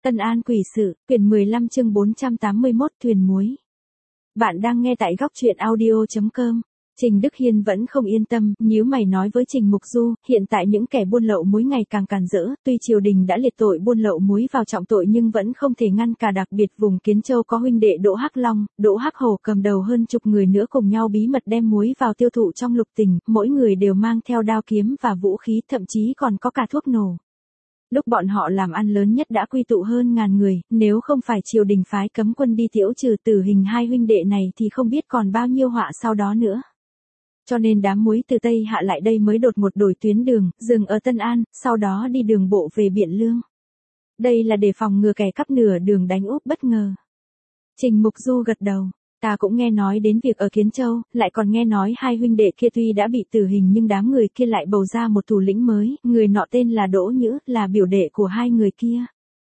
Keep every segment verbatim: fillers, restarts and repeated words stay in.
Tân An quỷ sự, quyển mười lăm chương bốn trăm tám mươi mốt thuyền muối. Bạn đang nghe tại góc truyện audio chấm com. Trình Đức Hiên vẫn không yên tâm, nhíu mày nói với Trình Mục Du, hiện tại những kẻ buôn lậu muối ngày càng càn rỡ, tuy triều đình đã liệt tội buôn lậu muối vào trọng tội nhưng vẫn không thể ngăn cả, đặc biệt vùng Kiến Châu có huynh đệ Đỗ Hắc Long, Đỗ Hắc Hổ cầm đầu hơn chục người nữa cùng nhau bí mật đem muối vào tiêu thụ trong lục tỉnh, mỗi người đều mang theo đao kiếm và vũ khí, thậm chí còn có cả thuốc nổ. Lúc bọn họ làm ăn lớn nhất đã quy tụ hơn ngàn người, nếu không phải triều đình phái cấm quân đi tiễu trừ tử hình hai huynh đệ này thì không biết còn bao nhiêu họa sau đó nữa. Cho nên đám muối từ Tây Hạ lại đây mới đột ngột đổi tuyến đường, dừng ở Tân An, sau đó đi đường bộ về Biện Lương. Đây là để phòng ngừa kẻ cắp nửa đường đánh úp bất ngờ. Trình Mục Du gật đầu. Ta cũng nghe nói đến việc ở Kiến Châu, lại còn nghe nói hai huynh đệ kia tuy đã bị tử hình nhưng đám người kia lại bầu ra một thủ lĩnh mới, người nọ tên là Đỗ Nhữ, là biểu đệ của hai người kia.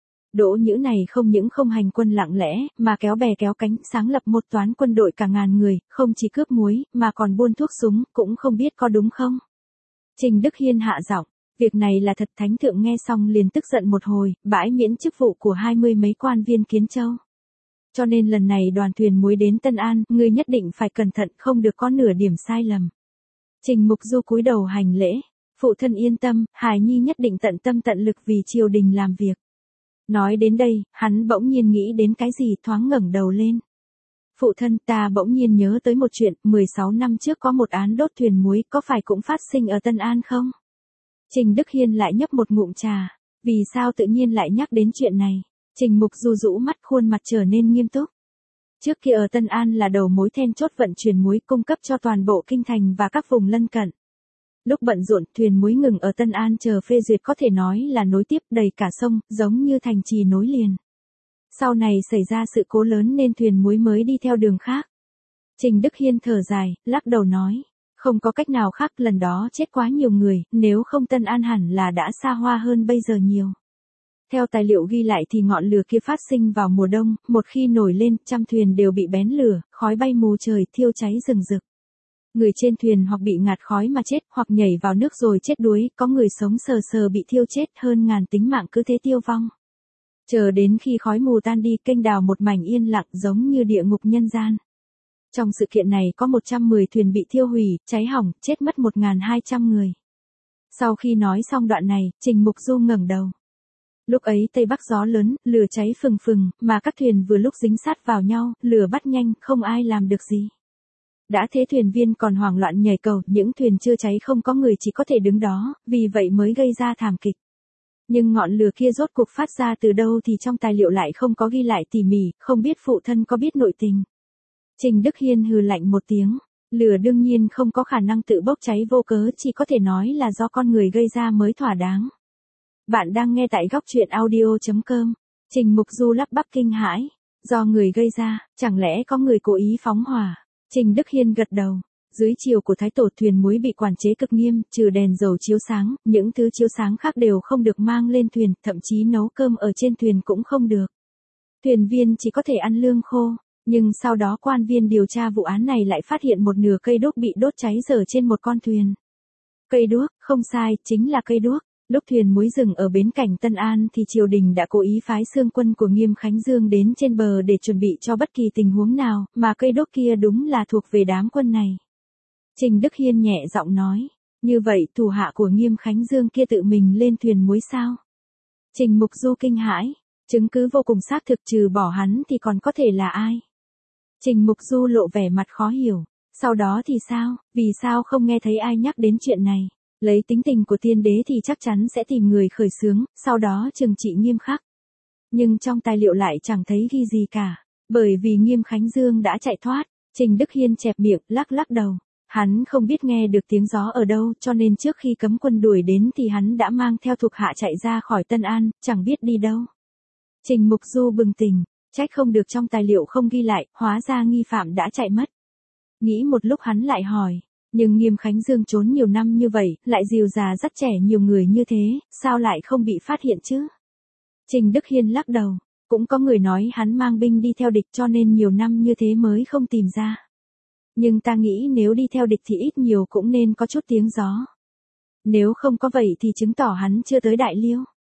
Đỗ Nhữ này không những không hành quân lặng lẽ, mà kéo bè kéo cánh, sáng lập một toán quân đội cả ngàn người, không chỉ cướp muối, mà còn buôn thuốc súng, cũng không biết có đúng không. Trình Đức Hiên hạ giọng, việc này là thật. Thánh thượng nghe xong liền tức giận một hồi, bãi miễn chức vụ của hai mươi mấy quan viên Kiến Châu. Cho nên lần này đoàn thuyền muối đến Tân An, ngươi nhất định phải cẩn thận, không được có nửa điểm sai lầm. Trình Mục Du cúi đầu hành lễ, phụ thân yên tâm, hài nhi nhất định tận tâm tận lực vì triều đình làm việc. Nói đến đây, hắn bỗng nhiên nghĩ đến cái gì, thoáng ngẩng đầu lên. Phụ thân, ta bỗng nhiên nhớ tới một chuyện, mười sáu năm trước có một án đốt thuyền muối, có phải cũng phát sinh ở Tân An không? Trình Đức Hiên lại nhấp một ngụm trà, vì sao tự nhiên lại nhắc đến chuyện này? Trình Mục Du rũ mắt, khuôn mặt trở nên nghiêm túc. Trước kia ở Tân An là đầu mối then chốt vận chuyển muối cung cấp cho toàn bộ kinh thành và các vùng lân cận. Lúc bận rộn, thuyền muối ngừng ở Tân An chờ phê duyệt, có thể nói là nối tiếp đầy cả sông, giống như thành trì nối liền. Sau này xảy ra sự cố lớn nên thuyền muối mới đi theo đường khác. Trình Đức Hiên thở dài, lắc đầu nói, không có cách nào khác, lần đó chết quá nhiều người, nếu không Tân An hẳn là đã xa hoa hơn bây giờ nhiều. Theo tài liệu ghi lại thì ngọn lửa kia phát sinh vào mùa đông, một khi nổi lên, trăm thuyền đều bị bén lửa, khói bay mù trời, thiêu cháy rừng rực. Người trên thuyền hoặc bị ngạt khói mà chết, hoặc nhảy vào nước rồi chết đuối, có người sống sờ sờ bị thiêu chết, hơn ngàn tính mạng cứ thế tiêu vong. Chờ đến khi khói mù tan đi, kênh đào một mảnh yên lặng giống như địa ngục nhân gian. Trong sự kiện này có một trăm mười thuyền bị thiêu hủy, cháy hỏng, chết mất một nghìn hai trăm người. Sau khi nói xong đoạn này, Trình Mục Du ngẩng đầu. Lúc ấy Tây Bắc gió lớn, lửa cháy phừng phừng, mà các thuyền vừa lúc dính sát vào nhau, lửa bắt nhanh, không ai làm được gì. Đã thế thuyền viên còn hoảng loạn nhảy cầu, những thuyền chưa cháy không có người chỉ có thể đứng đó, vì vậy mới gây ra thảm kịch. Nhưng ngọn lửa kia rốt cuộc phát ra từ đâu thì trong tài liệu lại không có ghi lại tỉ mỉ, không biết phụ thân có biết nội tình. Trình Đức Hiên hừ lạnh một tiếng, lửa đương nhiên không có khả năng tự bốc cháy vô cớ, chỉ có thể nói là do con người gây ra mới thỏa đáng. Bạn đang nghe tại góc truyện audio chấm com. Trình Mục Du lắp bắp kinh hãi. Do người gây ra, chẳng lẽ có người cố ý phóng hỏa? Trình Đức Hiên gật đầu. Dưới triều của Thái Tổ, thuyền muối bị quản chế cực nghiêm, trừ đèn dầu chiếu sáng, những thứ chiếu sáng khác đều không được mang lên thuyền, thậm chí nấu cơm ở trên thuyền cũng không được. Thuyền viên chỉ có thể ăn lương khô. Nhưng sau đó quan viên điều tra vụ án này lại phát hiện một nửa cây đuốc bị đốt cháy dở trên một con thuyền. Cây đuốc, không sai, chính là cây đuốc. Lúc thuyền muối dừng ở bến cảng Tân An thì triều đình đã cố ý phái xương quân của Nghiêm Khánh Dương đến trên bờ để chuẩn bị cho bất kỳ tình huống nào, mà cây đuốc kia đúng là thuộc về đám quân này. Trình Đức Hiên nhẹ giọng nói, như vậy thủ hạ của Nghiêm Khánh Dương kia tự mình lên thuyền muối sao? Trình Mục Du kinh hãi, chứng cứ vô cùng xác thực, trừ bỏ hắn thì còn có thể là ai? Trình Mục Du lộ vẻ mặt khó hiểu, sau đó thì sao, vì sao không nghe thấy ai nhắc đến chuyện này? Lấy tính tình của tiên đế thì chắc chắn sẽ tìm người khởi xướng, sau đó trừng trị nghiêm khắc. Nhưng trong tài liệu lại chẳng thấy ghi gì cả, bởi vì Nghiêm Khánh Dương đã chạy thoát. Trình Đức Hiên chẹp miệng, lắc lắc đầu. Hắn không biết nghe được tiếng gió ở đâu, cho nên trước khi cấm quân đuổi đến thì hắn đã mang theo thuộc hạ chạy ra khỏi Tân An, chẳng biết đi đâu. Trình Mục Du bừng tỉnh, trách không được trong tài liệu không ghi lại, hóa ra nghi phạm đã chạy mất. Nghĩ một lúc hắn lại hỏi. Nhưng Nghiêm Khánh Dương trốn nhiều năm như vậy, lại dìu già dắt trẻ nhiều người như thế, sao lại không bị phát hiện chứ? Trình Đức Hiên lắc đầu, cũng có người nói hắn mang binh đi theo địch cho nên nhiều năm như thế mới không tìm ra. Nhưng ta nghĩ nếu đi theo địch thì ít nhiều cũng nên có chút tiếng gió. Nếu không có vậy thì chứng tỏ hắn chưa tới Đại Liêu.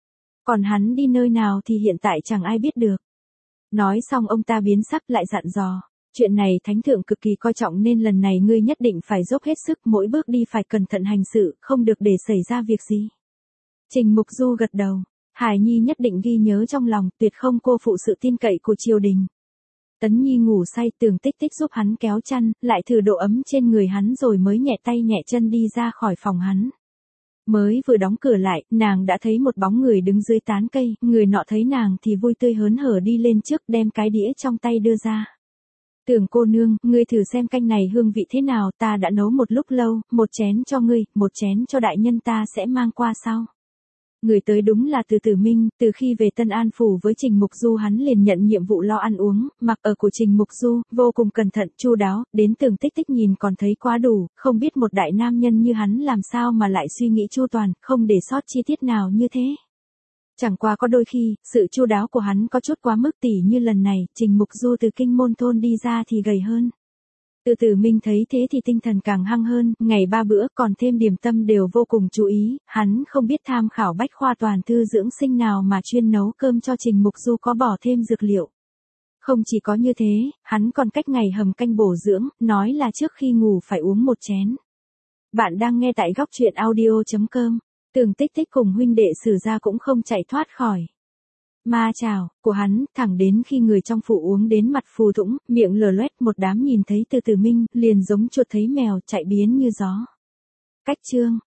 Còn hắn đi nơi nào thì hiện tại chẳng ai biết được. Nói xong ông ta biến sắc lại dặn dò. Chuyện này thánh thượng cực kỳ coi trọng nên lần này ngươi nhất định phải dốc hết sức, mỗi bước đi phải cẩn thận hành sự, không được để xảy ra việc gì. Trình Mục Du gật đầu. Hải Nhi nhất định ghi nhớ trong lòng, tuyệt không cô phụ sự tin cậy của triều đình. Tấn Nhi ngủ say, Tường Tích Tích giúp hắn kéo chăn, lại thử độ ấm trên người hắn rồi mới nhẹ tay nhẹ chân đi ra khỏi phòng hắn. Mới vừa đóng cửa lại, nàng đã thấy một bóng người đứng dưới tán cây, người nọ thấy nàng thì vui tươi hớn hở đi lên trước đem cái đĩa trong tay đưa ra. Tưởng cô nương, ngươi thử xem canh này hương vị thế nào, ta đã nấu một lúc lâu, một chén cho ngươi, một chén cho đại nhân ta sẽ mang qua sau. Người tới đúng là Từ Tử Minh, từ khi về Tân An Phủ với Trình Mục Du hắn liền nhận nhiệm vụ lo ăn uống, mặc ở của Trình Mục Du, vô cùng cẩn thận, chu đáo, đến Tường Tích Tích nhìn còn thấy quá đủ, không biết một đại nam nhân như hắn làm sao mà lại suy nghĩ chu toàn, không để sót chi tiết nào như thế. Chẳng qua có đôi khi, sự chu đáo của hắn có chút quá mức, tỉ như lần này, Trình Mục Du từ Kinh Môn Thôn đi ra thì gầy hơn. Từ Tử Minh thấy thế thì tinh thần càng hăng hơn, ngày ba bữa còn thêm điểm tâm đều vô cùng chú ý, hắn không biết tham khảo bách khoa toàn thư dưỡng sinh nào mà chuyên nấu cơm cho Trình Mục Du có bỏ thêm dược liệu. Không chỉ có như thế, hắn còn cách ngày hầm canh bổ dưỡng, nói là trước khi ngủ phải uống một chén. Bạn đang nghe tại góc truyện audio chấm com. Tường Tích Tích cùng huynh đệ Sử gia cũng không chạy thoát khỏi ma chảo của hắn, thẳng đến khi người trong phủ uống đến mặt phù thủng, miệng lở loét, một đám nhìn thấy Từ Tử Minh, liền giống chuột thấy mèo, chạy biến như gió. Cách chương